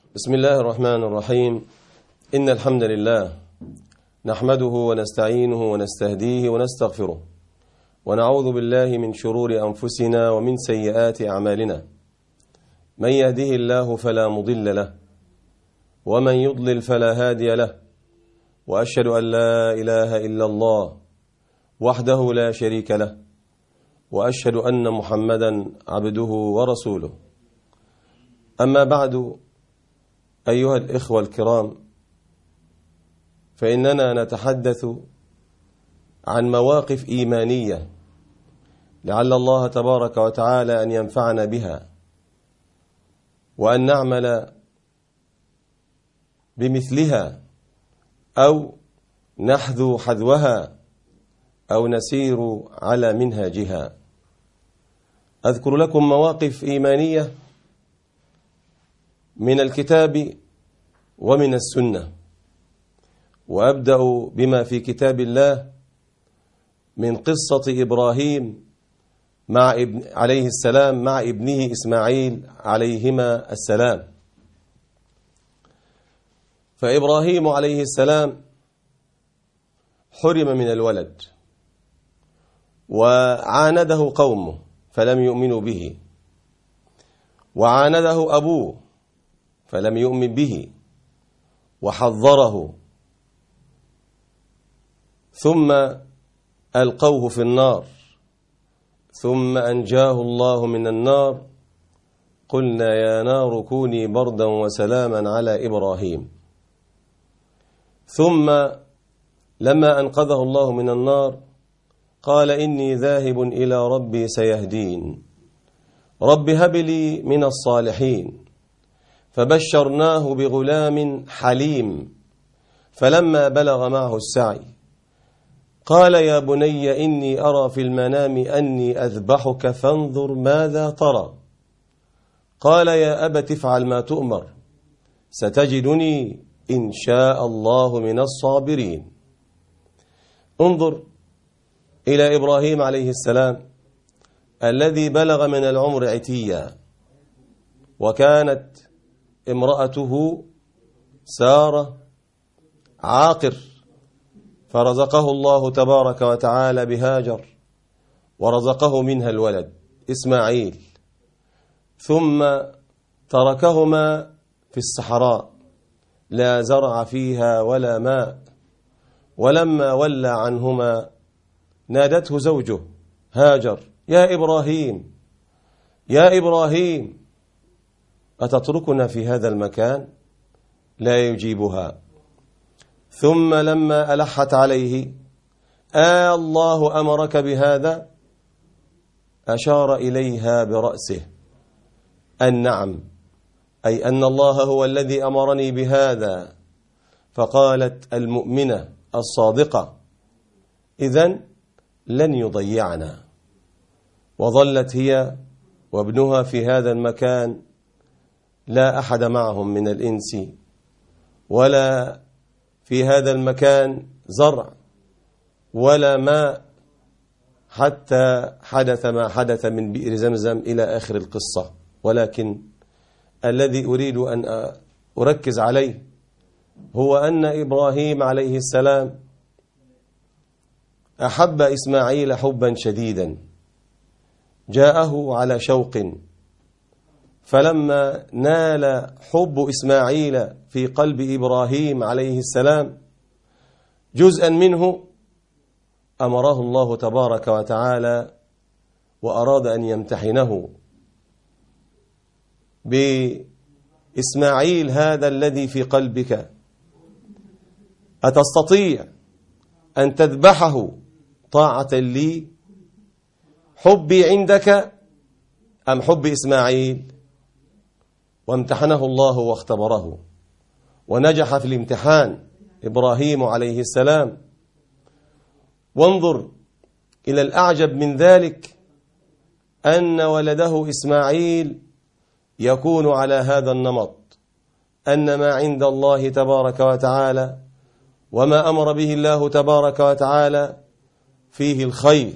بسم الله الرحمن الرحيم. إن الحمد لله نحمده ونستعينه ونستهديه ونستغفره، ونعوذ بالله من شرور أنفسنا ومن سيئات أعمالنا. من يهده الله فلا مضل له، ومن يضلل فلا هادي له، وأشهد أن لا إله إلا الله وحده لا شريك له، وأشهد أن محمدا عبده ورسوله. أما بعد، أيها الإخوة الكرام، فإننا نتحدث عن مواقف إيمانية لعل الله تبارك وتعالى أن ينفعنا بها، وأن نعمل بمثلها أو نحذو حذوها أو نسير على منهاجها. أذكر لكم مواقف إيمانية من الكتاب ومن السنة، وأبدأ بما في كتاب الله من قصة إبراهيم عليه السلام مع ابنه إسماعيل عليهما السلام. فإبراهيم عليه السلام حرم من الولد، وعانده قومه فلم يؤمنوا به، وعانده أبوه فلم يؤمن به وحذره، ثم ألقوه في النار، ثم أنجاه الله من النار. قلنا يا نار كوني بردا وسلاما على إبراهيم. ثم لما أنقذه الله من النار قال إني ذاهب إلى ربي سيهدين، رب هب لي من الصالحين. فبشرناه بغلام حليم، فلما بلغ معه السعي قال يا بني إني أرى في المنام أني أذبحك فانظر ماذا ترى. قال يا أبت افعل ما تؤمر، ستجدني إن شاء الله من الصابرين. انظر إلى إبراهيم عليه السلام الذي بلغ من العمر عتيا، وكانت امرأته سارة عاقر، فرزقه الله تبارك وتعالى بهاجر، ورزقه منها الولد إسماعيل، ثم تركهما في الصحراء لا زرع فيها ولا ماء. ولما ولى عنهما نادته زوجه هاجر يا إبراهيم يا إبراهيم أتتركنا في هذا المكان؟ لا يجيبها. ثم لما ألحت عليه الله أمرك بهذا؟ أشار إليها برأسه النعم، أي أن الله هو الذي أمرني بهذا. فقالت المؤمنة الصادقة إذن لن يضيعنا. وظلت هي وابنها في هذا المكان، لا أحد معهم من الإنس، ولا في هذا المكان زرع ولا ماء، حتى حدث ما حدث من بئر زمزم إلى آخر القصة. ولكن الذي أريد أن أركز عليه هو أن إبراهيم عليه السلام أحب إسماعيل حبا شديدا، جاءه على شوق. فلما نال حب إسماعيل في قلب إبراهيم عليه السلام جزءا منه، أمره الله تبارك وتعالى وأراد أن يمتحنه بإسماعيل هذا الذي في قلبك، أتستطيع أن تذبحه طاعة لي؟ حبي عندك أم حب إسماعيل؟ وامتحنه الله واختبره، ونجح في الامتحان إبراهيم عليه السلام. وانظر إلى الأعجب من ذلك أن ولده إسماعيل يكون على هذا النمط، أن ما عند الله تبارك وتعالى وما أمر به الله تبارك وتعالى فيه الخير.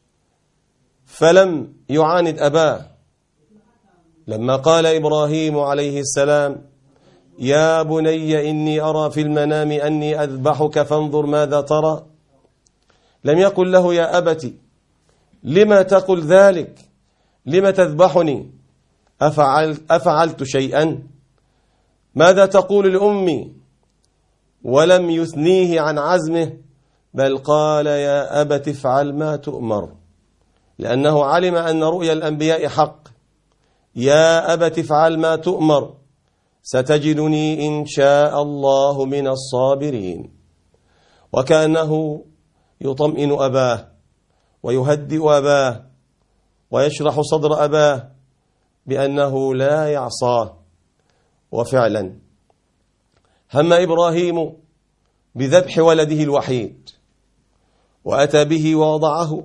فلم يعاند أباه لما قال إبراهيم عليه السلام يا بني إني أرى في المنام أني أذبحك فانظر ماذا ترى. لم يقل له يا أبت لما تقل ذلك، لما تذبحني، أفعلت شيئا، ماذا تقول لأمي؟ ولم يثنيه عن عزمه، بل قال يا أبت افعل ما تؤمر، لأنه علم أن رؤيا الأنبياء حق. يا أبت افعل ما تؤمر ستجدني إن شاء الله من الصابرين. وكأنه يطمئن أباه ويهدئ أباه ويشرح صدر أباه بأنه لا يعصاه. وفعلا هم إبراهيم بذبح ولده الوحيد، وأتى به ووضعه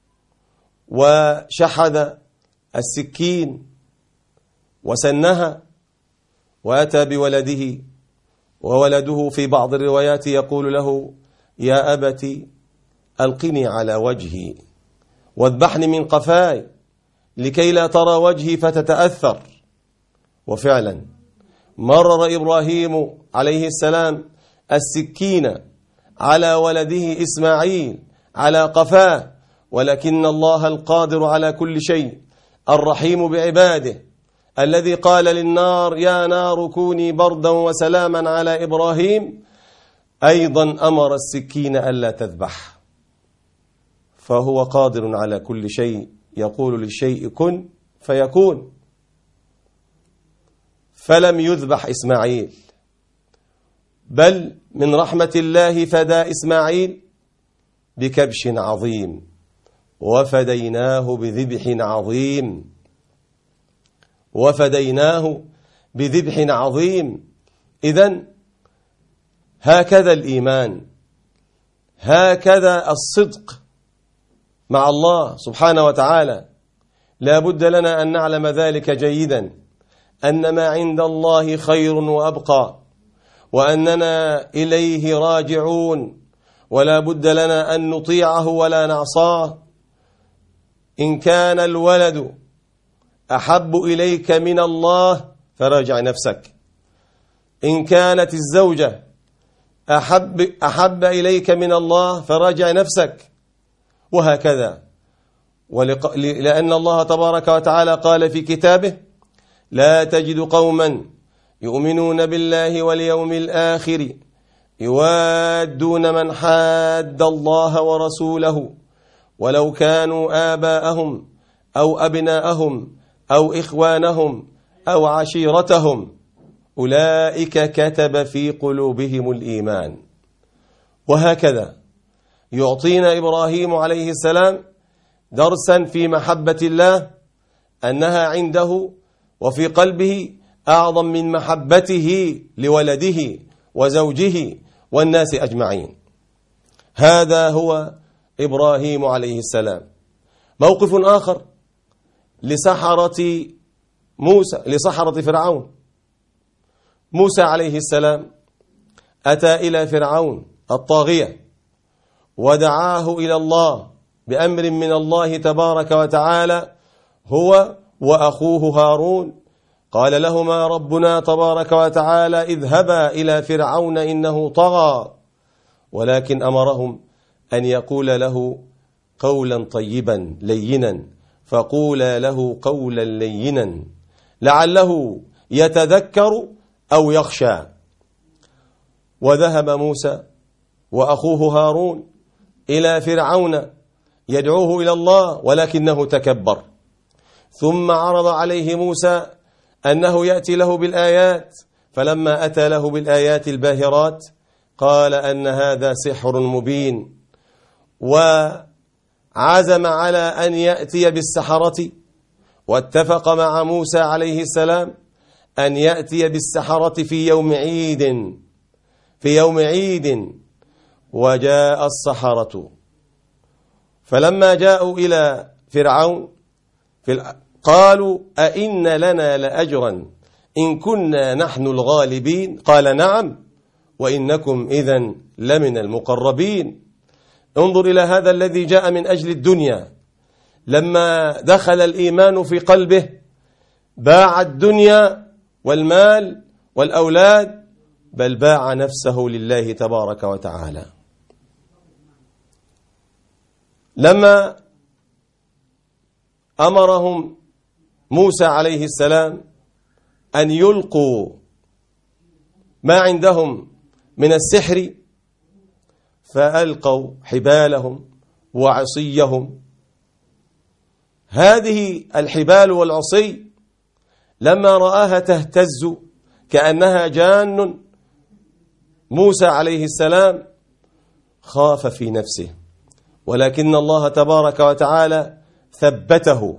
وشحذ السكين وسنها، وأتى بولده، وولده في بعض الروايات يقول له يا أبت ألقني على وجهي واذبحني من قفاي لكي لا ترى وجهي فتتأثر. وفعلا مرر إبراهيم عليه السلام السكين على ولده إسماعيل على قفاه، ولكن الله القادر على كل شيء الرحيم بعباده الذي قال للنار يا نار كوني بردا وسلاما على إبراهيم أيضا أمر السكين ألا تذبح. فهو قادر على كل شيء، يقول للشيء كن فيكون. فلم يذبح إسماعيل، بل من رحمة الله فدى إسماعيل بكبش عظيم وفديناه بذبح عظيم، وفديناه بذبح عظيم. إذن هكذا الإيمان، هكذا الصدق مع الله سبحانه وتعالى. لا بد لنا أن نعلم ذلك جيدا، أن ما عند الله خير وأبقى، وأننا إليه راجعون، ولا بد لنا أن نطيعه ولا نعصاه. إن كان الولد أحب إليك من الله فراجع نفسك، إن كانت الزوجة أحب إليك من الله فراجع نفسك، وهكذا. لأن الله تبارك وتعالى قال في كتابه لا تجد قوما يؤمنون بالله واليوم الآخر يوادون من حاد الله ورسوله ولو كانوا آباءهم أو أبناءهم أو إخوانهم أو عشيرتهم أولئك كتب في قلوبهم الإيمان. وهكذا يعطينا إبراهيم عليه السلام درسا في محبة الله، أنها عنده وفي قلبه أعظم من محبته لولده وزوجه والناس أجمعين. هذا هو إبراهيم عليه السلام. موقف آخر لسحرة فرعون. موسى عليه السلام أتى إلى فرعون الطاغية ودعاه إلى الله بأمر من الله تبارك وتعالى هو وأخوه هارون. قال لهما ربنا تبارك وتعالى اذهبا إلى فرعون إنه طغى، ولكن أمرهم أن يقول له قولا طيبا لينا، فقولا له قولا لينا لعله يتذكر أو يخشى. وذهب موسى وأخوه هارون إلى فرعون يدعوه إلى الله، ولكنه تكبر. ثم عرض عليه موسى أنه يأتي له بالآيات، فلما أتى له بالآيات الباهرات قال أن هذا سحر مبين، وعزم على أن يأتي بالسحرة، واتفق مع موسى عليه السلام أن يأتي بالسحرة في يوم عيد. وجاء السحرة، فلما جاءوا إلى فرعون قالوا أئن لنا لأجرا إن كنا نحن الغالبين؟ قال نعم وإنكم إذن لمن المقربين. انظر إلى هذا الذي جاء من أجل الدنيا، لما دخل الإيمان في قلبه باع الدنيا والمال والأولاد، بل باع نفسه لله تبارك وتعالى. لما أمرهم موسى عليه السلام أن يلقوا ما عندهم من السحر، فألقوا حبالهم وعصيهم. هذه الحبال والعصي لما رآها تهتز كأنها جان، موسى عليه السلام خاف في نفسه، ولكن الله تبارك وتعالى ثبته: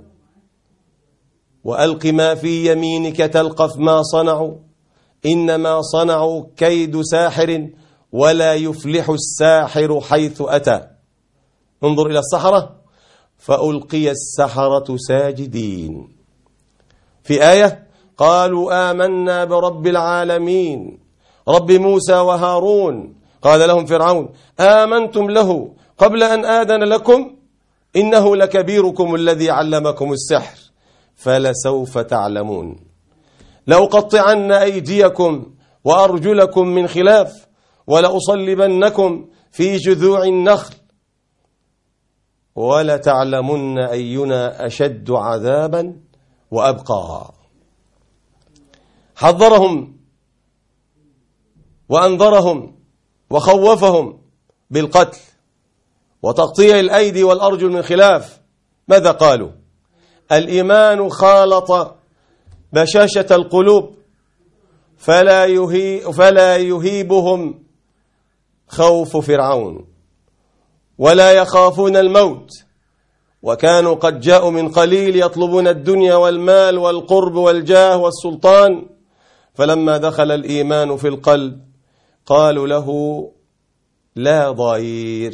وألق ما في يمينك تلقف ما صنعوا إنما صنعوا كيد ساحر ولا يفلح الساحر حيث أتى. انظر إلى السحرة: فألقي السحرة ساجدين. في آية: قالوا آمنا برب العالمين رب موسى وهارون. قال لهم فرعون: آمنتم له قبل أن آذن لكم إنه لكبيركم الذي علمكم السحر فلسوف تعلمون لأقطعن أيديكم وأرجلكم من خلاف ولأصلبنكم في جذوع النخل ولتعلمن أينا أشد عذابا وأبقى. حذرهم وأنذرهم وخوفهم بالقتل وتقطيع الأيدي والأرجل من خلاف. ماذا قالوا؟ الإيمان خالط بشاشة القلوب فلا يهيبهم خوف فرعون ولا يخافون الموت، وكانوا قد جاءوا من قليل يطلبون الدنيا والمال والقرب والجاه والسلطان، فلما دخل الإيمان في القلب قالوا له: لا ضير،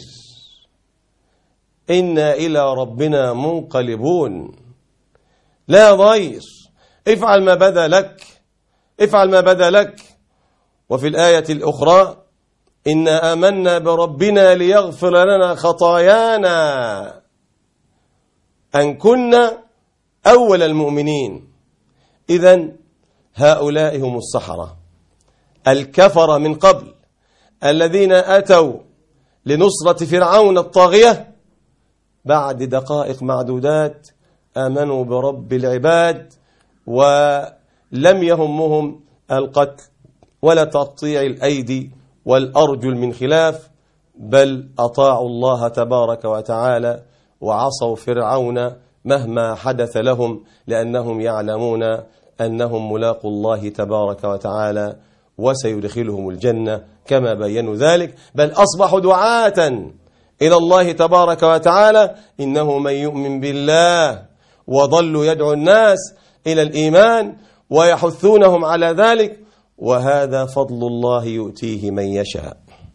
إنا إلى ربنا منقلبون. لا ضير، افعل ما بدا لك، افعل ما بدا لك. وفي الآية الأخرى: إنا آمنا بربنا ليغفر لنا خطايانا أن كنا أول المؤمنين. إذن هؤلاء هم السحرة الكفر من قبل الذين أتوا لنصرة فرعون الطاغية، بعد دقائق معدودات آمنوا برب العباد ولم يهمهم القتل ولا تقطيع الأيدي والأرجل من خلاف، بل أطاعوا الله تبارك وتعالى وعصوا فرعون مهما حدث لهم، لأنهم يعلمون أنهم ملاقوا الله تبارك وتعالى وسيدخلهم الجنة كما بينوا ذلك، بل أصبحوا دعاة إلى الله تبارك وتعالى. إنه من يؤمن بالله وظلوا يدعو الناس إلى الإيمان ويحثونهم على ذلك، وهذا فضل الله يؤتيه من يشاء.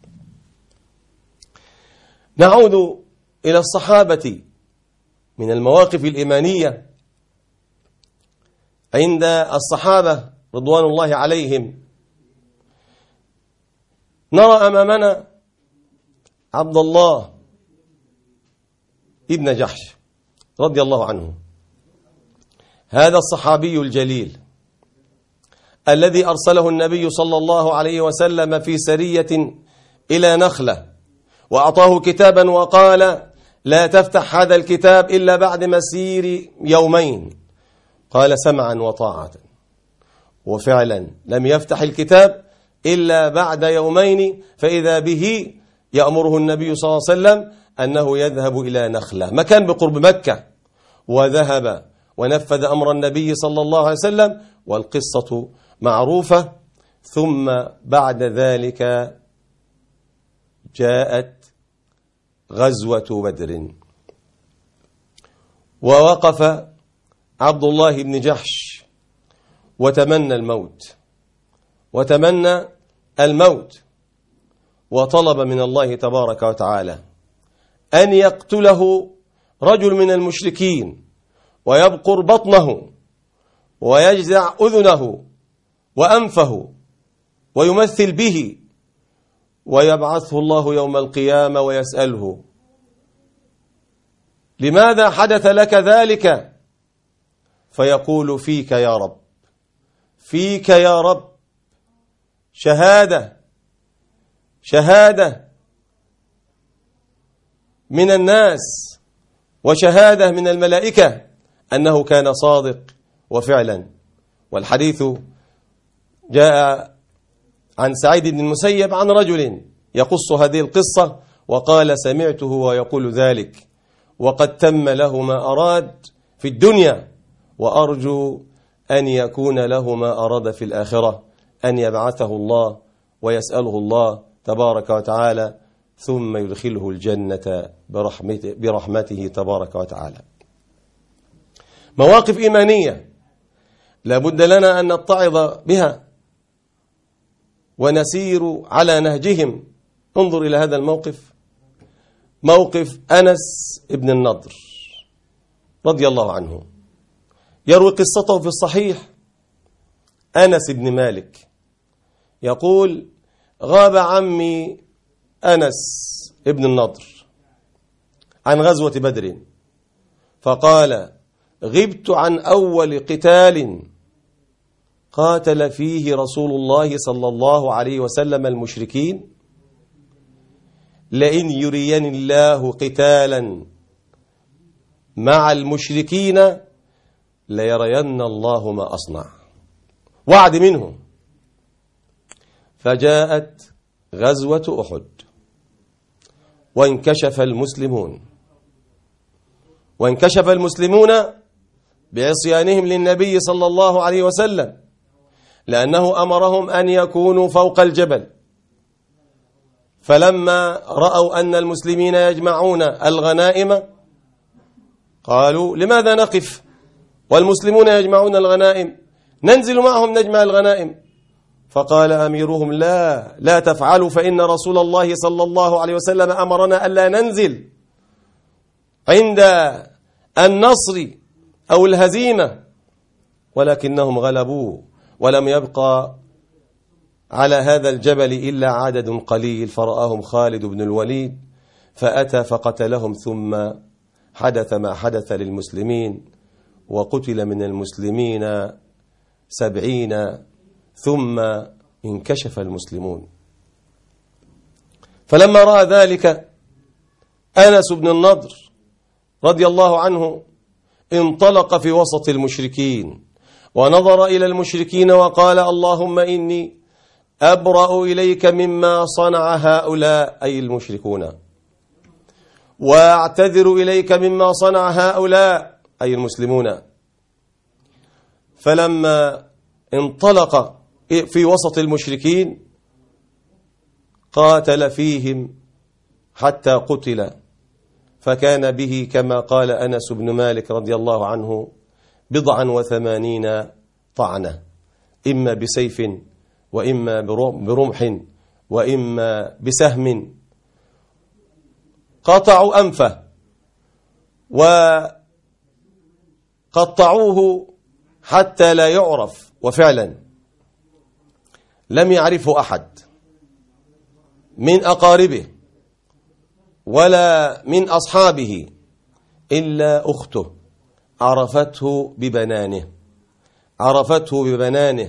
نعود إلى الصحابة من المواقف الإيمانية عند الصحابة رضوان الله عليهم. نرى أمامنا عبد الله ابن جحش رضي الله عنه، هذا الصحابي الجليل الذي أرسله النبي صلى الله عليه وسلم في سرية إلى نخلة، وأعطاه كتابا وقال: لا تفتح هذا الكتاب إلا بعد مسير يومين. قال: سمعا وطاعة. وفعلا لم يفتح الكتاب إلا بعد يومين، فإذا به يأمره النبي صلى الله عليه وسلم أنه يذهب إلى نخلة، مكان بقرب مكة، وذهب ونفذ أمر النبي صلى الله عليه وسلم، والقصة معروفة. ثم بعد ذلك جاءت غزوة بدر، ووقف عبد الله بن جحش وتمنى الموت وطلب من الله تبارك وتعالى أن يقتله رجل من المشركين ويبقر بطنه ويجزع أذنه وأنفه ويمثل به، ويبعثه الله يوم القيامة ويسأله: لماذا حدث لك ذلك؟ فيقول: فيك يا رب، فيك يا رب، شهادة من الناس وشهادة من الملائكة أنه كان صادق وفعلا. والحديث جاء عن سعيد بن المسيب عن رجل يقص هذه القصة وقال: سمعته ويقول ذلك، وقد تم له ما أراد في الدنيا، وأرجو أن يكون له ما أراد في الآخرة، أن يبعثه الله ويسأله الله تبارك وتعالى ثم يدخله الجنة برحمته تبارك وتعالى. مواقف إيمانية لا بد لنا أن نتعظ بها ونسير على نهجهم. انظر إلى هذا الموقف، موقف أنس بن النضر رضي الله عنه، يروي قصته في الصحيح. أنس بن مالك يقول: غاب عمي أنس بن النضر عن غزوة بدر، فقال: غبت عن أول قتال قاتل فيه رسول الله صلى الله عليه وسلم المشركين، لئن يريني الله قتالا مع المشركين ليرين الله ما أصنع. وعد منه. فجاءت غزوة أحد وانكشف المسلمون بعصيانهم للنبي صلى الله عليه وسلم، لأنه أمرهم أن يكونوا فوق الجبل. فلما رأوا أن المسلمين يجمعون الغنائم قالوا: لماذا نقف والمسلمون يجمعون الغنائم؟ ننزل معهم نجمع الغنائم. فقال أميرهم: لا تفعلوا، فإن رسول الله صلى الله عليه وسلم أمرنا ألا ننزل عند النصر أو الهزيمة. ولكنهم غلبوه، ولم يبقى على هذا الجبل إلا عدد قليل، فرآهم خالد بن الوليد فأتى فقتلهم، ثم حدث ما حدث للمسلمين، وقتل من المسلمين 70، ثم انكشف المسلمون. فلما رأى ذلك أنس بن النضر رضي الله عنه انطلق في وسط المشركين ونظر إلى المشركين وقال: اللهم إني أبرأ إليك مما صنع هؤلاء، أي المشركون، وأعتذر إليك مما صنع هؤلاء، أي المسلمون. فلما انطلق في وسط المشركين قاتل فيهم حتى قتل، فكان به كما قال أنس بن مالك رضي الله عنه 89 طعنة، إما بسيف وإما برمح وإما بسهم. قطعوا أنفه وقطعوه حتى لا يعرف، وفعلا لم يعرفه أحد من أقاربه ولا من أصحابه إلا أخته، عرفته ببنانه.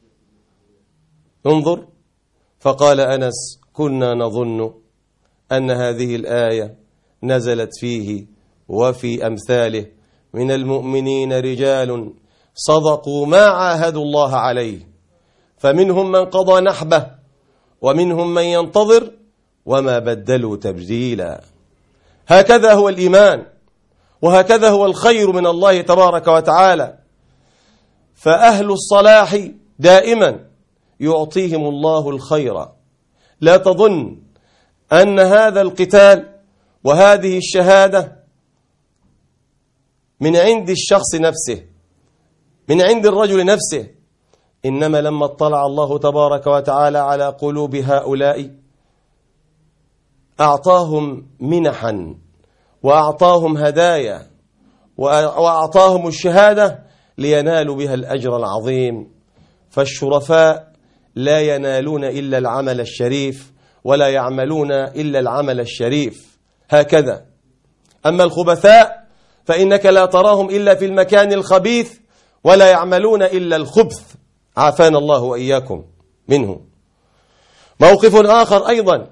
انظر، فقال أنس: كنا نظن أن هذه الآية نزلت فيه وفي أمثاله من المؤمنين رجال صدقوا ما عاهدوا الله عليه، فمنهم من قضى نحبه ومنهم من ينتظر وما بدلوا تبديلا. هكذا هو الإيمان، وهكذا هو الخير من الله تبارك وتعالى. فأهل الصلاح دائما يعطيهم الله الخير. لا تظن أن هذا القتال وهذه الشهادة من عند الشخص نفسه، من عند الرجل نفسه، إنما لما اطلع الله تبارك وتعالى على قلوب هؤلاء أعطاهم منحا وأعطاهم هدايا وأعطاهم الشهادة لينالوا بها الأجر العظيم. فالشرفاء لا ينالون إلا العمل الشريف ولا يعملون إلا العمل الشريف، هكذا. أما الخبثاء فإنك لا تراهم إلا في المكان الخبيث ولا يعملون إلا الخبث، عافانا الله وإياكم منه. موقف آخر أيضا،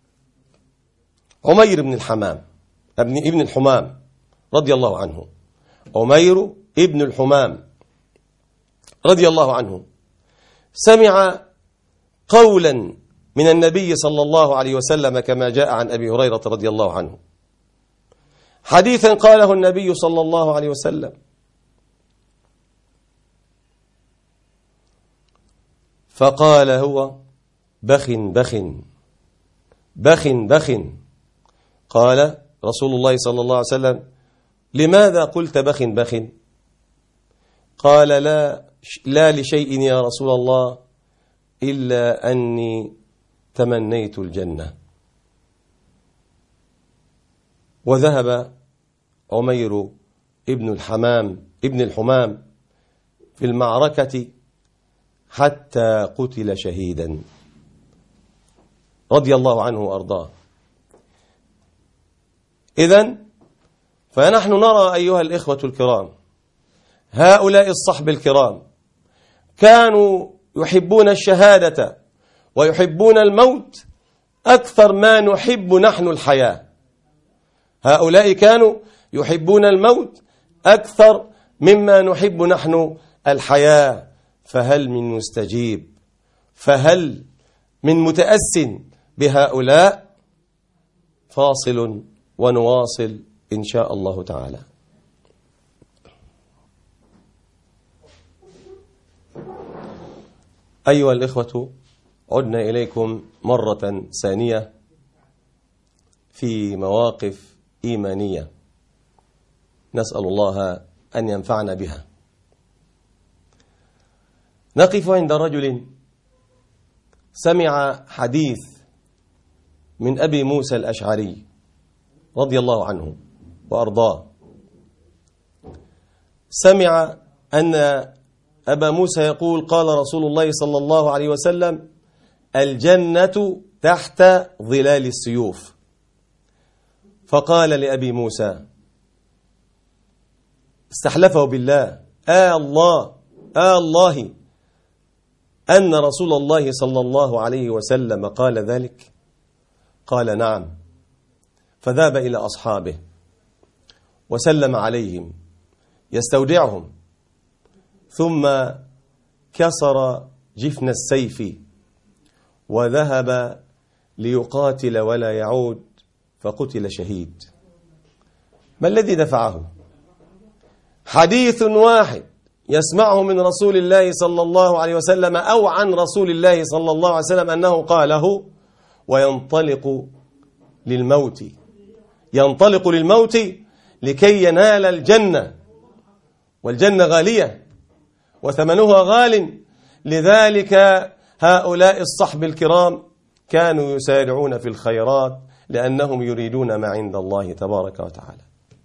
عمير بن الحمام ابن الحمام رضي الله عنه. عمير ابن الحمام رضي الله عنه سمع قولا من النبي صلى الله عليه وسلم كما جاء عن أبي هريرة رضي الله عنه، حديثا قاله النبي صلى الله عليه وسلم، فقال هو: بخ بخ بخ بخ. قال رسول الله صلى الله عليه وسلم: لماذا قلت بخ بخ؟ قال: لا لشيء يا رسول الله إلا أني تمنيت الجنة. وذهب عمير ابن الحمام في المعركة حتى قتل شهيدا رضي الله عنه وأرضاه. إذن فنحن نرى أيها الإخوة الكرام هؤلاء الصحب الكرام كانوا يحبون الشهادة ويحبون الموت أكثر ما نحب نحن الحياة. هؤلاء كانوا يحبون الموت أكثر مما نحب نحن الحياة. فهل من مستجيب؟ فهل من متأس بهؤلاء؟ فاصل ونواصل إن شاء الله تعالى. أيها الإخوة، عدنا إليكم مرة ثانية في مواقف إيمانية نسأل الله أن ينفعنا بها. نقف عند رجل سمع حديث من أبي موسى الأشعري رضي الله عنه وأرضاه. سمع أن أبا موسى يقول: قال رسول الله صلى الله عليه وسلم: الجنة تحت ظلال السيوف. فقال لأبي موسى، استحلفه بالله: الله أن رسول الله صلى الله عليه وسلم قال ذلك؟ قال: نعم. فذهب إلى أصحابه وسلم عليهم يستودعهم، ثم كسر جفن السيف وذهب ليقاتل ولا يعود، فقتل شهيد. ما الذي دفعه؟ حديث واحد يسمعه من رسول الله صلى الله عليه وسلم أو عن رسول الله صلى الله عليه وسلم أنه قاله، وينطلق للموت، ينطلق للموت لكي ينال الجنة، والجنة غالية وثمنها غال. لذلك هؤلاء الصحب الكرام كانوا يسارعون في الخيرات لأنهم يريدون ما عند الله تبارك وتعالى.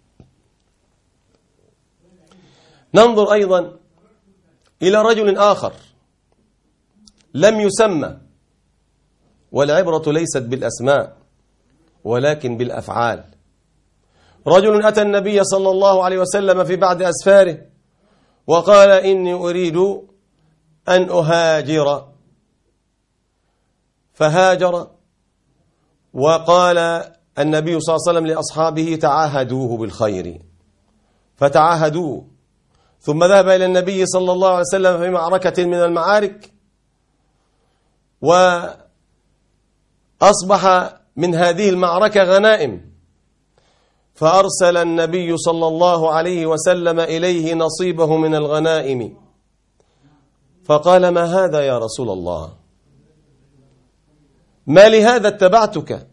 ننظر أيضا إلى رجل آخر لم يسمى، والعبرة ليست بالأسماء ولكن بالأفعال. رجل أتى النبي صلى الله عليه وسلم في بعض أسفاره وقال: إني أريد أن أهاجر. فهاجر، وقال النبي صلى الله عليه وسلم لأصحابه: تعاهدوه بالخير، فتعاهدوه. ثم ذهب إلى النبي صلى الله عليه وسلم في معركة من المعارك، وأصبح من هذه المعركة غنائم، فأرسل النبي صلى الله عليه وسلم إليه نصيبه من الغنائم، فقال: ما هذا يا رسول الله؟ ما لهذا اتبعتك؟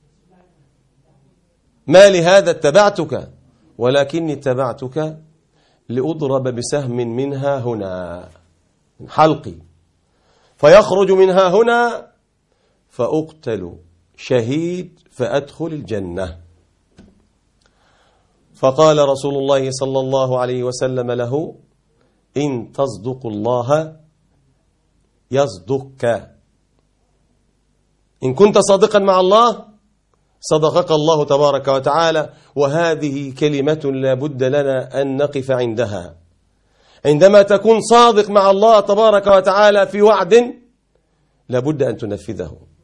ما لهذا اتبعتك؟ ولكني اتبعتك لأضرب بسهم منها هنا، من حلقي، فيخرج منها هنا فأقتل شهيد فأدخل الجنة. فقال رسول الله صلى الله عليه وسلم له: إن تصدق الله يصدقك. إن كنت صادقا مع الله صدقك الله تبارك وتعالى. وهذه كلمة لا بد لنا أن نقف عندها. عندما تكون صادق مع الله تبارك وتعالى في وعد لا بد أن تنفذه.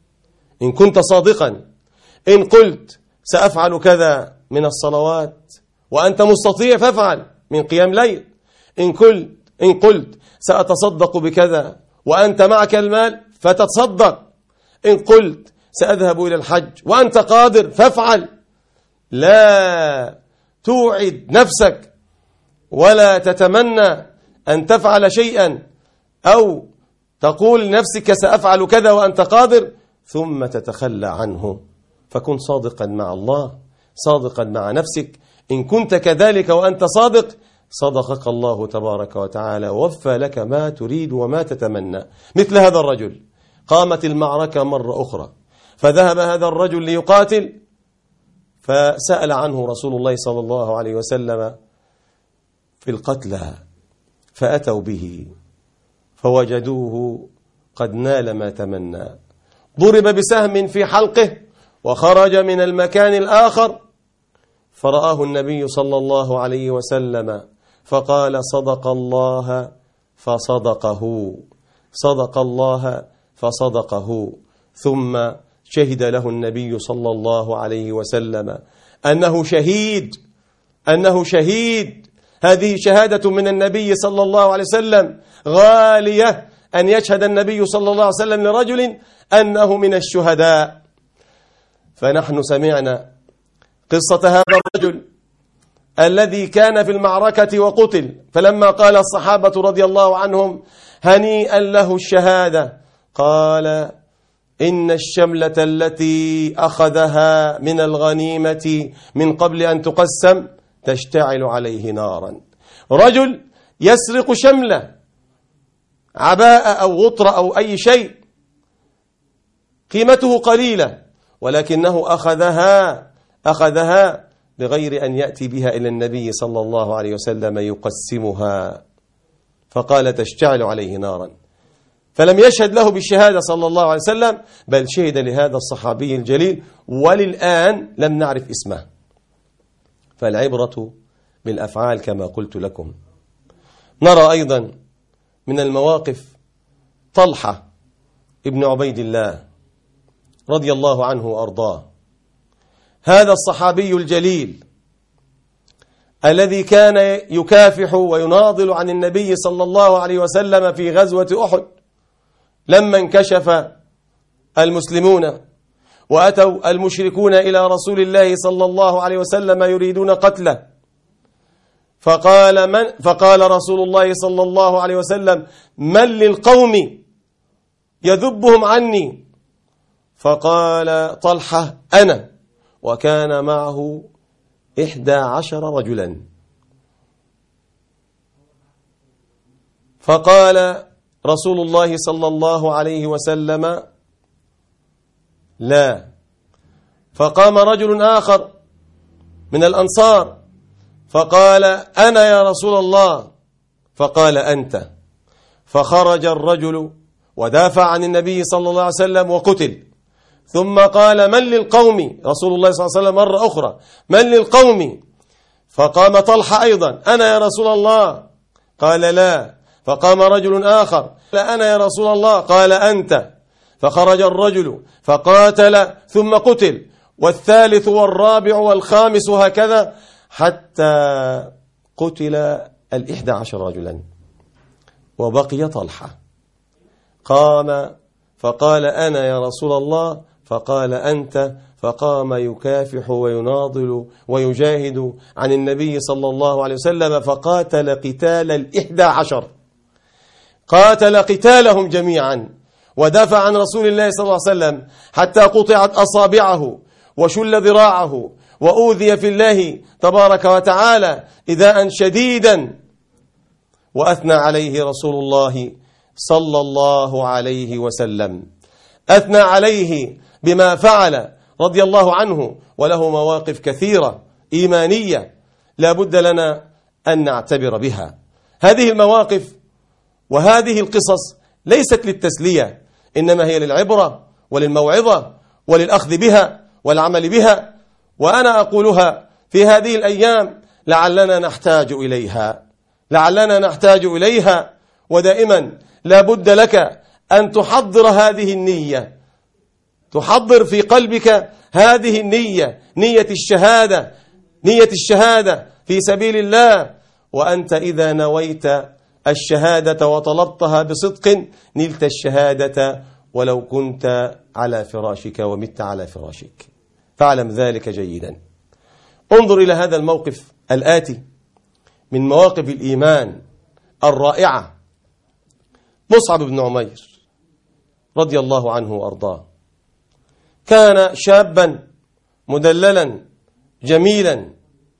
إن كنت صادقا، إن قلت سأفعل كذا من الصلوات وأنت مستطيع فافعل من قيام ليل. إن قلت سأتصدق بكذا وأنت معك المال فتتصدق. إن قلت سأذهب إلى الحج وأنت قادر فافعل. لا توعد نفسك ولا تتمنى أن تفعل شيئا أو تقول لنفسك سأفعل كذا وأنت قادر ثم تتخلى عنه. فكن صادقا مع الله، صادقا مع نفسك. إن كنت كذلك وأنت صادق صدقك الله تبارك وتعالى ووفى لك ما تريد وما تتمنى. مثل هذا الرجل قامت المعركة مرة أخرى، فذهب هذا الرجل ليقاتل، فسأل عنه رسول الله صلى الله عليه وسلم في القتلى، فأتوا به فوجدوه قد نال ما تمنى، ضرب بسهم في حلقه وخرج من المكان الآخر، فرآه النبي صلى الله عليه وسلم فقال صدق الله فصدقه، صدق الله فصدقه. ثم شهد له النبي صلى الله عليه وسلم أنه شهيد، أنه شهيد. هذه شهادة من النبي صلى الله عليه وسلم غالية، أن يشهد النبي صلى الله عليه وسلم لرجل أنه من الشهداء. فنحن سمعنا قصة هذا الرجل الذي كان في المعركة وقتل، فلما قال الصحابة رضي الله عنهم هنيئا له الشهادة، قال إن الشملة التي أخذها من الغنيمة من قبل أن تقسم تشتعل عليه نارا. رجل يسرق شملة، عباءة أو غطرة أو أي شيء قيمته قليلة، ولكنه أخذها بغير أن يأتي بها إلى النبي صلى الله عليه وسلم يقسمها، فقال تشتعل عليه نارا. فلم يشهد له بالشهادة صلى الله عليه وسلم، بل شهد لهذا الصحابي الجليل، وللآن لم نعرف اسمه. فالعبرة بالأفعال كما قلت لكم. نرى أيضا من المواقف طلحة ابن عبيد الله رضي الله عنه وأرضاه، هذا الصحابي الجليل الذي كان يكافح ويناضل عن النبي صلى الله عليه وسلم في غزوة أحد، لما انكشف المسلمون وأتوا المشركون إلى رسول الله صلى الله عليه وسلم يريدون قتله، فقال رسول الله صلى الله عليه وسلم من للقوم يذبهم عني؟ فقال طلحة أنا، وكان معه 11 رجلا. فقال رسول الله صلى الله عليه وسلم لا. فقام رجل آخر من الأنصار فقال أنا يا رسول الله، فقال أنت. فخرج الرجل ودافع عن النبي صلى الله عليه وسلم وقتل. ثم قال من للقوم؟ رسول الله صلى الله عليه وسلم مرة أخرى من للقوم؟ فقام طلحة أيضا أنا يا رسول الله، قال لا. فقام رجل آخر لا أنا يا رسول الله، قال أنت. فخرج الرجل فقاتل ثم قتل، والثالث والرابع والخامس هكذا حتى قتل 11 رجلا، وبقي طلحة. قام فقال أنا يا رسول الله، فقال أنت. فقام يكافح ويناضل ويجاهد عن النبي صلى الله عليه وسلم، فقاتل قتال 11، قاتل قتالهم جميعا، ودافع عن رسول الله صلى الله عليه وسلم حتى قطعت أصابعه وشل ذراعه وأوذي في الله تبارك وتعالى إيذاء شديدا. وأثنى عليه رسول الله صلى الله عليه وسلم، أثنى عليه بما فعل رضي الله عنه، وله مواقف كثيرة إيمانية لا بد لنا أن نعتبر بها. هذه المواقف وهذه القصص ليست للتسلية، إنما هي للعبرة وللموعظة وللأخذ بها والعمل بها. وأنا أقولها في هذه الأيام لعلنا نحتاج إليها، ودائما لا بد لك أن تحضر هذه النية تحضر في قلبك هذه النية، نية الشهادة في سبيل الله. وأنت إذا نويت الشهادة وطلبتها بصدق نلت الشهادة ولو كنت على فراشك ومت على فراشك، فاعلم ذلك جيدا. انظر إلى هذا الموقف الآتي من مواقف الإيمان الرائعة. مصعب بن عمير رضي الله عنه وأرضاه كان شابا مدللا جميلا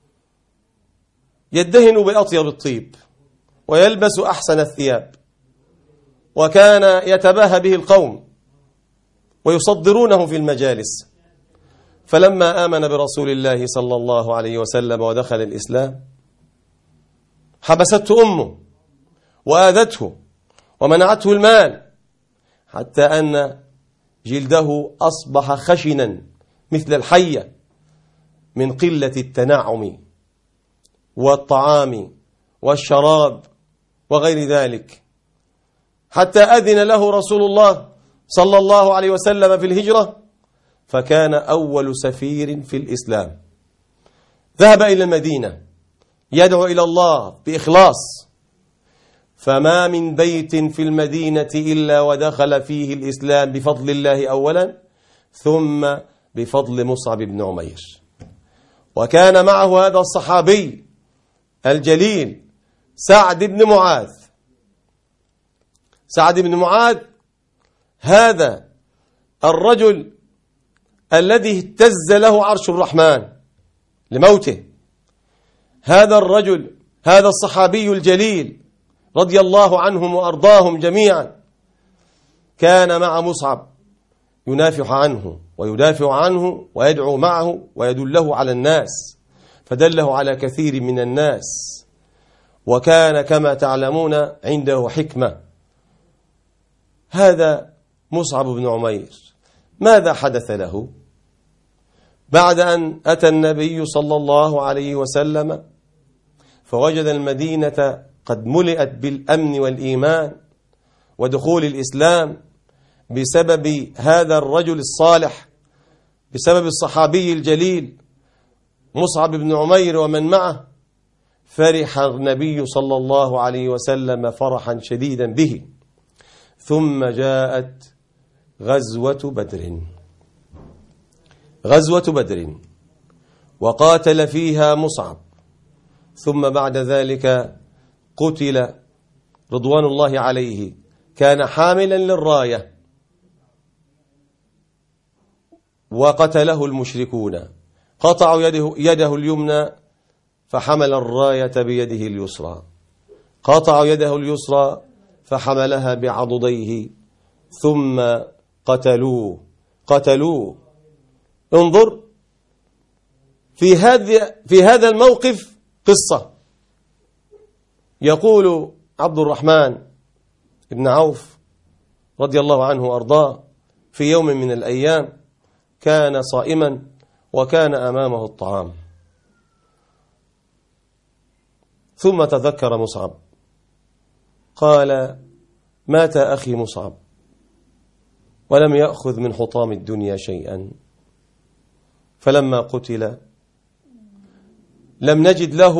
يدهن بأطيب الطيب ويلبس أحسن الثياب، وكان يتباهى به القوم ويصدرونه في المجالس. فلما آمن برسول الله صلى الله عليه وسلم ودخل الإسلام حبسته أمه وآذته ومنعته المال، حتى أن جلده أصبح خشنا مثل الحية من قلة التنعم والطعام والشراب وغير ذلك، حتى أذن له رسول الله صلى الله عليه وسلم في الهجرة، فكان أول سفير في الإسلام. ذهب إلى المدينة يدعو إلى الله بإخلاص، فما من بيت في المدينة إلا ودخل فيه الإسلام بفضل الله أولا، ثم بفضل مصعب بن عمير. وكان معه هذا الصحابي الجليل سعد بن معاذ. سعد بن معاذ هذا الرجل الذي اهتز له عرش الرحمن لموته. هذا الرجل، هذا الصحابي الجليل رضي الله عنهم وأرضاهم جميعا، كان مع مصعب ينافح عنه ويدافع عنه ويدعو معه ويدله على الناس، فدله على كثير من الناس. وكان كما تعلمون عنده حكمة. هذا مصعب بن عمير ماذا حدث له بعد أن أتى النبي صلى الله عليه وسلم فوجد المدينة قد ملئت بالأمن والإيمان ودخول الإسلام بسبب هذا الرجل الصالح، بسبب الصحابي الجليل مصعب بن عمير ومن معه. فرح النبي صلى الله عليه وسلم فرحا شديدا به. ثم جاءت غزوة بدر وقاتل فيها مصعب، ثم بعد ذلك قتل رضوان الله عليه. كان حاملا للراية وقتله المشركون، قطعوا يده اليمنى فحمل الراية بيده اليسرى، قطعوا يده اليسرى فحملها بعضديه، ثم قتلوه. انظر في هذا الموقف قصة. يقول عبد الرحمن بن عوف رضي الله عنه وأرضاه في يوم من الأيام كان صائما وكان أمامه الطعام، ثم تذكر مصعب، قال: مات أخي مصعب ولم يأخذ من حطام الدنيا شيئا، فلما قتل لم نجد له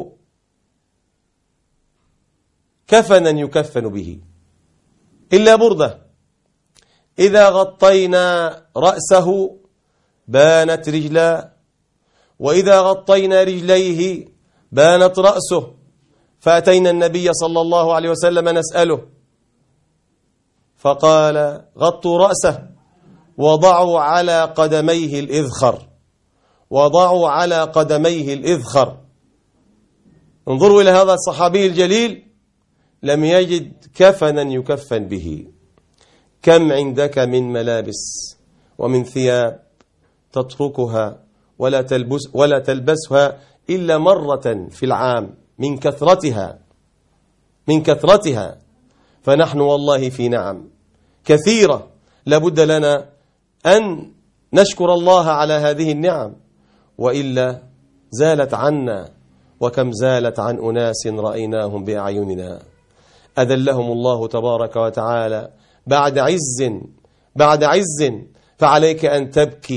كفنا يكفن به إلا بردة، إذا غطينا رأسه بانت رجلا، وإذا غطينا رجليه بانت رأسه. فأتينا النبي صلى الله عليه وسلم نسأله، فقال: غطوا رأسه وضعوا على قدميه الإذخر. انظروا إلى هذا الصحابي الجليل، لم يجد كفنا يكفن به. كم عندك من ملابس ومن ثياب تتركها ولا تلبسها إلا مرة في العام من كثرتها. فنحن والله في نعم كثيرة، لابد لنا أن نشكر الله على هذه النعم، وإلا زالت عنا. وكم زالت عن أناس رأيناهم بأعيننا، أذلهم الله تبارك وتعالى بعد عز فعليك أن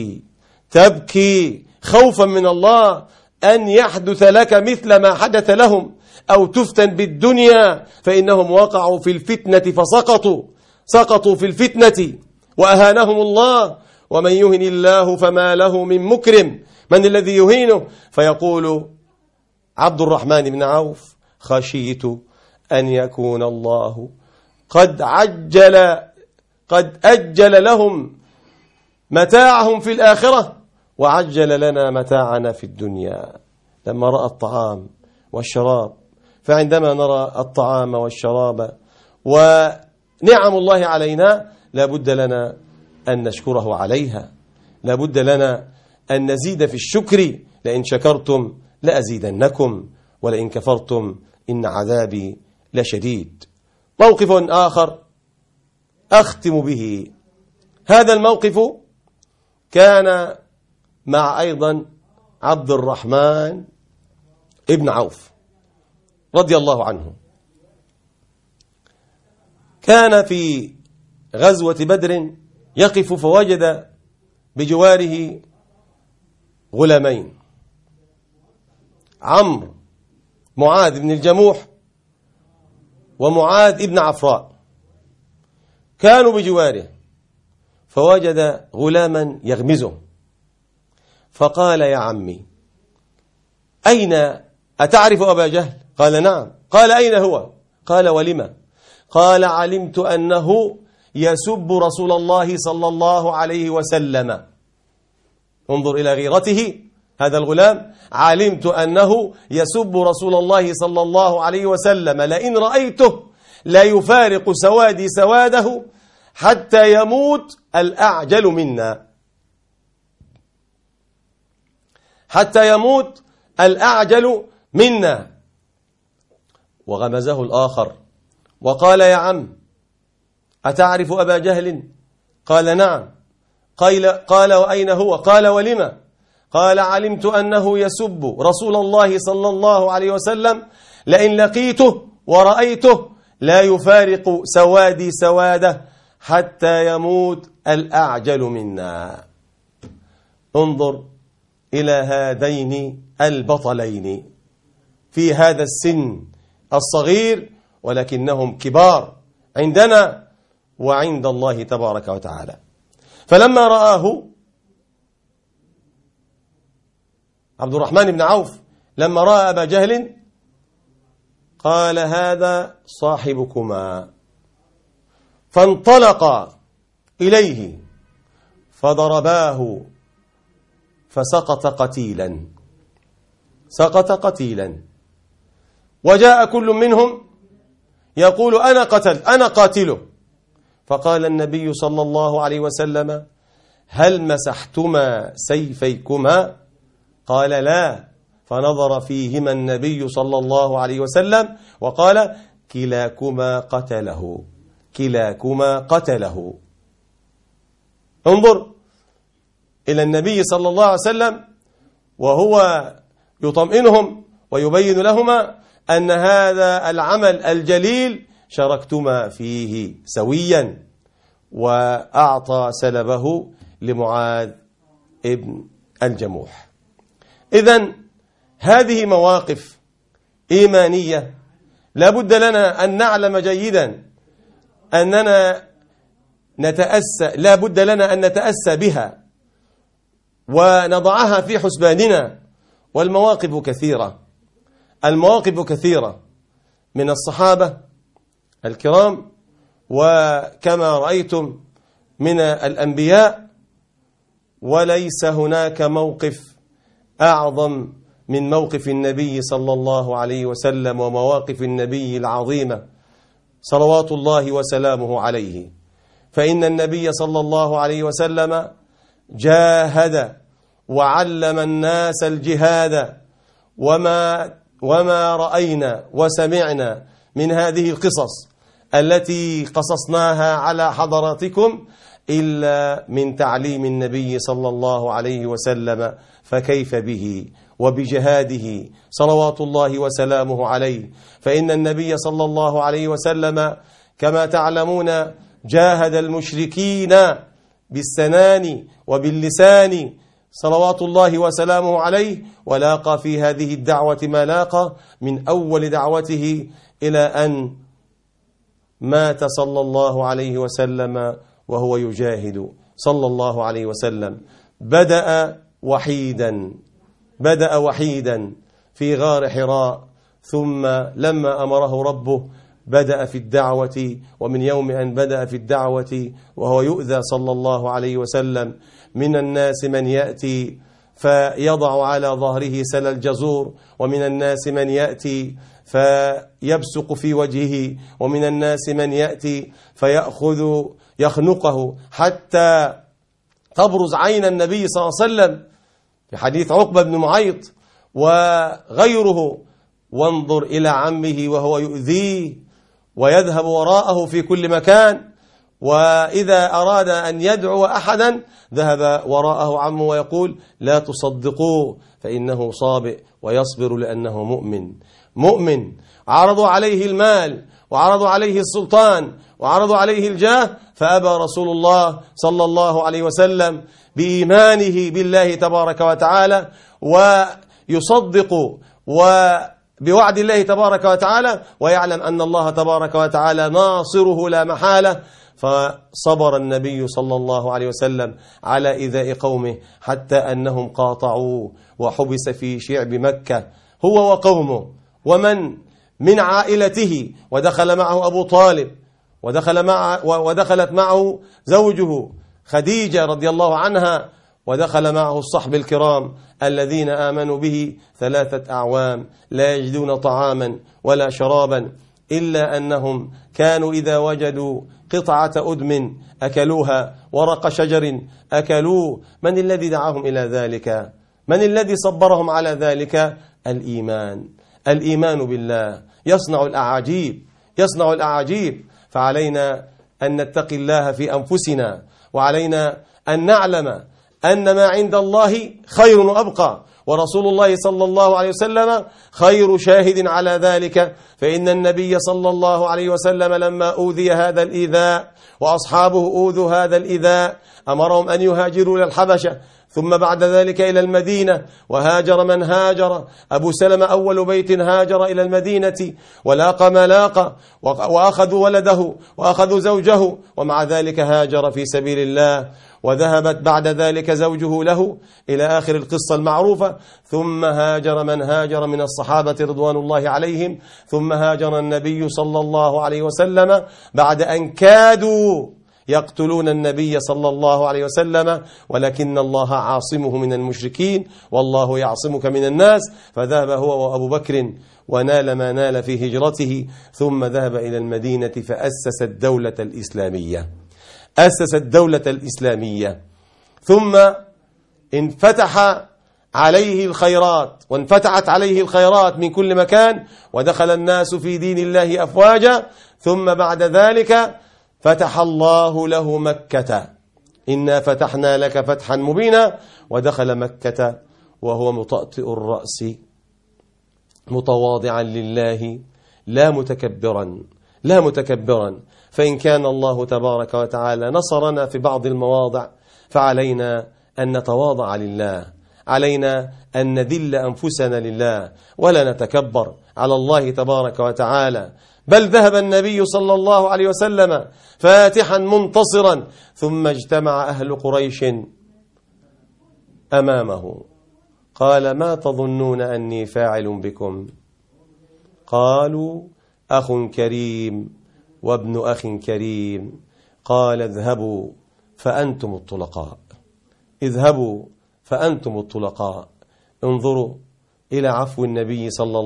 تبكي خوفا من الله أن يحدث لك مثل ما حدث لهم، أو تفتن بالدنيا، فإنهم وقعوا في الفتنة سقطوا في الفتنة وأهانهم الله. ومن يهن الله فما له من مكرم. من الذي يهينه؟ فيقول عبد الرحمن بن عوف: خشيت أن يكون الله قد أجل لهم متاعهم في الآخرة وعجل لنا متاعنا في الدنيا. لما رأى الطعام والشراب، فعندما نرى الطعام والشراب ونعم الله علينا لابد لنا أن نشكره عليها، لابد لنا أن نزيد في الشكر. لئن شكرتم لأزيدنكم ولئن كفرتم إن عذابي لشديد. موقف آخر أختم به. هذا الموقف كان مع أيضا عبد الرحمن ابن عوف رضي الله عنه. كان في غزوة بدر يقف فوجد بجواره غلامين، عمرو معاذ بن الجموح ومعاذ ابن عفراء، كانوا بجواره، فوجد غلاما يغمزه فقال: يا عمي، أين أتعرف أبا جهل؟ قال: نعم. قال: أين هو؟ قال: ولما؟ قال: علمت أنه يسب رسول الله صلى الله عليه وسلم. انظر إلى غيرته هذا الغلام: علمت أنه يسب رسول الله صلى الله عليه وسلم، لئن رأيته لا يفارق سوادي سواده حتى يموت الأعجل منا، حتى يموت الأعجل منا. وغمزه الآخر وقال: يا عم، أتعرف أبا جهل؟ قال: نعم. قال: وأين هو؟ قال: ولما؟ قال: علمت أنه يسب رسول الله صلى الله عليه وسلم، لئن لقيته ورأيته لا يفارق سوادي سواده حتى يموت الأعجل منا. انظر إلى هذين البطلين في هذا السن الصغير، ولكنهم كبار عندنا وعند الله تبارك وتعالى. فلما رآه عبد الرحمن بن عوف، لما رأى أبا جهل قال: هذا صاحبكما، فانطلق إليه فضرباه فسقط قتيلا، سقط قتيلا. وجاء كل منهم يقول: أنا قاتله. فقال النبي صلى الله عليه وسلم: هل مسحتما سيفيكما؟ قال: لا. فنظر فيهما النبي صلى الله عليه وسلم وقال: كلاكما قتله، كلاكما قتله. انظر إلى النبي صلى الله عليه وسلم وهو يطمئنهم ويبين لهما أن هذا العمل الجليل شاركتما فيه سويا، وأعطى سلبه لمعاذ ابن الجموح. إذن هذه مواقف إيمانية لا بد لنا أن نعلم جيدا أننا لا بد لنا أن نتأسى بها ونضعها في حسباننا. والمواقف كثيرة، المواقف كثيرة من الصحابة الكرام، وكما رأيتم من الأنبياء، وليس هناك موقف أعظم من موقف النبي صلى الله عليه وسلم ومواقف النبي العظيمة صلوات الله وسلامه عليه. فإن النبي صلى الله عليه وسلم جاهد وعلم الناس الجهاد، وما رأينا وسمعنا من هذه القصص التي قصصناها على حضراتكم إلا من تعليم النبي صلى الله عليه وسلم، فكيف به وبجهاده صلوات الله وسلامه عليه. فإن النبي صلى الله عليه وسلم كما تعلمون جاهد المشركين بالسنان وباللسان صلوات الله وسلامه عليه، ولاقى في هذه الدعوة ما لاقى من أول دعوته إلى أن مات صلى الله عليه وسلم وهو يجاهد صلى الله عليه وسلم. بدأ وحيدا في غار حراء، ثم لما أمره ربه بدأ في الدعوة، ومن يوم أن بدأ في الدعوة وهو يؤذى صلى الله عليه وسلم من الناس من يأتي فيضع على ظهره سل الجزور، ومن الناس من يأتي فيبصق في وجهه، ومن الناس من يأتي فيأخذ يخنقه حتى تبرز عين النبي صلى الله عليه وسلم في حديث عقبة بن معيط وغيره. وانظر إلى عمه وهو يؤذيه ويذهب وراءه في كل مكان، وإذا أراد أن يدعو أحدا ذهب وراءه عمه ويقول لا تصدقوه فإنه صابئ ويصبر لأنه مؤمن. عرضوا عليه المال وعرضوا عليه السلطان وعرضوا عليه الجاه، فأبى رسول الله صلى الله عليه وسلم بإيمانه بالله تبارك وتعالى ويصدق بوعد الله تبارك وتعالى، ويعلم أن الله تبارك وتعالى ناصره لا محالة. فصبر النبي صلى الله عليه وسلم على إيذاء قومه حتى أنهم قاطعوه وحبس في شعب مكة هو وقومه ومن من عائلته، ودخل معه أبو طالب، ودخلت معه زوجه خديجة رضي الله عنها، ودخل معه الصحب الكرام الذين آمنوا به 3 أعوام لا يجدون طعاما ولا شرابا، إلا أنهم كانوا إذا وجدوا قطعة أدم أكلوها، ورق شجر أكلوه. من الذي دعاهم إلى ذلك؟ من الذي صبرهم على ذلك؟ الإيمان بالله يصنع الأعاجيب. فعلينا أن نتقي الله في أنفسنا، وعلينا أن نعلم أن ما عند الله خير وأبقى، ورسول الله صلى الله عليه وسلم خير شاهد على ذلك. فإن النبي صلى الله عليه وسلم لما أوذي هذا الإيذاء وأصحابه أوذوا هذا الإيذاء أمرهم أن يهاجروا إلى الحبشة، ثم بعد ذلك إلى المدينة، وهاجر من هاجر. أبو سلمة أول بيت هاجر إلى المدينة ولاقى ما لاقى، وأخذوا ولده وأخذوا زوجه، ومع ذلك هاجر في سبيل الله. وذهبت بعد ذلك زوجه له إلى آخر القصة المعروفة. ثم هاجر من هاجر من الصحابة رضوان الله عليهم، ثم هاجر النبي صلى الله عليه وسلم بعد أن كادوا يقتلون النبي صلى الله عليه وسلم، ولكن الله عاصمه من المشركين، والله يعصمك من الناس. فذهب هو وأبو بكر ونال ما نال في هجرته، ثم ذهب إلى المدينة فأسس الدولة الإسلامية. ثم انفتح عليه الخيرات، وانفتحت عليه الخيرات من كل مكان، ودخل الناس في دين الله أفواجا. ثم بعد ذلك فتح الله له مكة، إنا فتحنا لك فتحا مبينا. ودخل مكة وهو مطأطئ الرأس متواضعا لله لا متكبرا. فإن كان الله تبارك وتعالى نصرنا في بعض المواضع، فعلينا أن نتواضع لله، علينا أن نذل أنفسنا لله، ولا نتكبر على الله تبارك وتعالى. بل ذهب النبي صلى الله عليه وسلم فاتحا منتصرا، ثم اجتمع أهل قريش أمامه، قال ما تظنون أني فاعل بكم؟ قالوا أخ كريم وابن أخ كريم. قال اذهبوا فأنتم الطلقاء. انظروا إلى عفو النبي صلى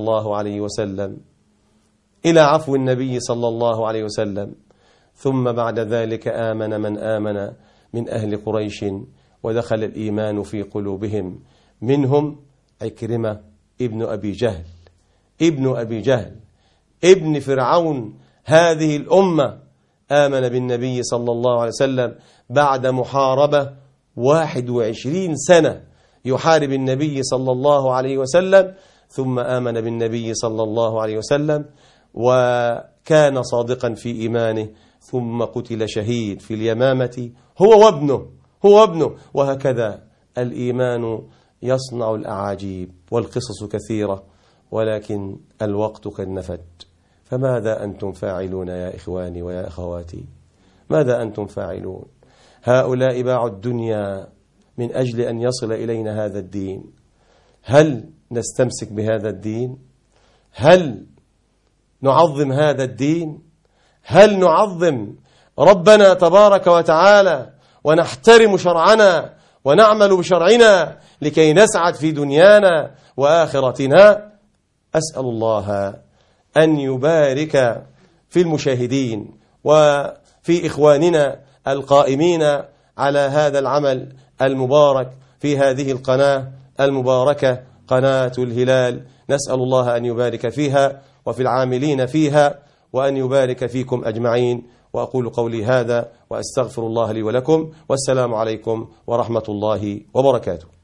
الله عليه وسلم. ثم بعد ذلك آمن من آمن من أهل قريش، ودخل الإيمان في قلوبهم، منهم عكرمة ابن أبي جهل ابن فرعون هذه الأمة، آمن بالنبي صلى الله عليه وسلم بعد محاربة 21 سنة يحارب النبي صلى الله عليه وسلم، ثم آمن بالنبي صلى الله عليه وسلم وكان صادقا في إيمانه، ثم قتل شهيد في اليمامة هو وابنه. وهكذا الإيمان يصنع الأعاجيب، والقصص كثيرة، ولكن الوقت قد نفد. فماذا أنتم فاعلون يا إخواني ويا أخواتي؟ ماذا أنتم فاعلون؟ هؤلاء باعوا الدنيا من أجل أن يصل إلينا هذا الدين. هل نستمسك بهذا الدين؟ هل نعظم هذا الدين؟ هل نعظم ربنا تبارك وتعالى ونحترم شرعنا ونعمل بشرعنا لكي نسعد في دنيانا وآخرتنا؟ أسأل الله أن يبارك في المشاهدين وفي إخواننا القائمين على هذا العمل المبارك في هذه القناة المباركة، قناة الهلال. نسأل الله أن يبارك فيها وفي العاملين فيها، وأن يبارك فيكم أجمعين. وأقول قولي هذا وأستغفر الله لي ولكم، والسلام عليكم ورحمة الله وبركاته.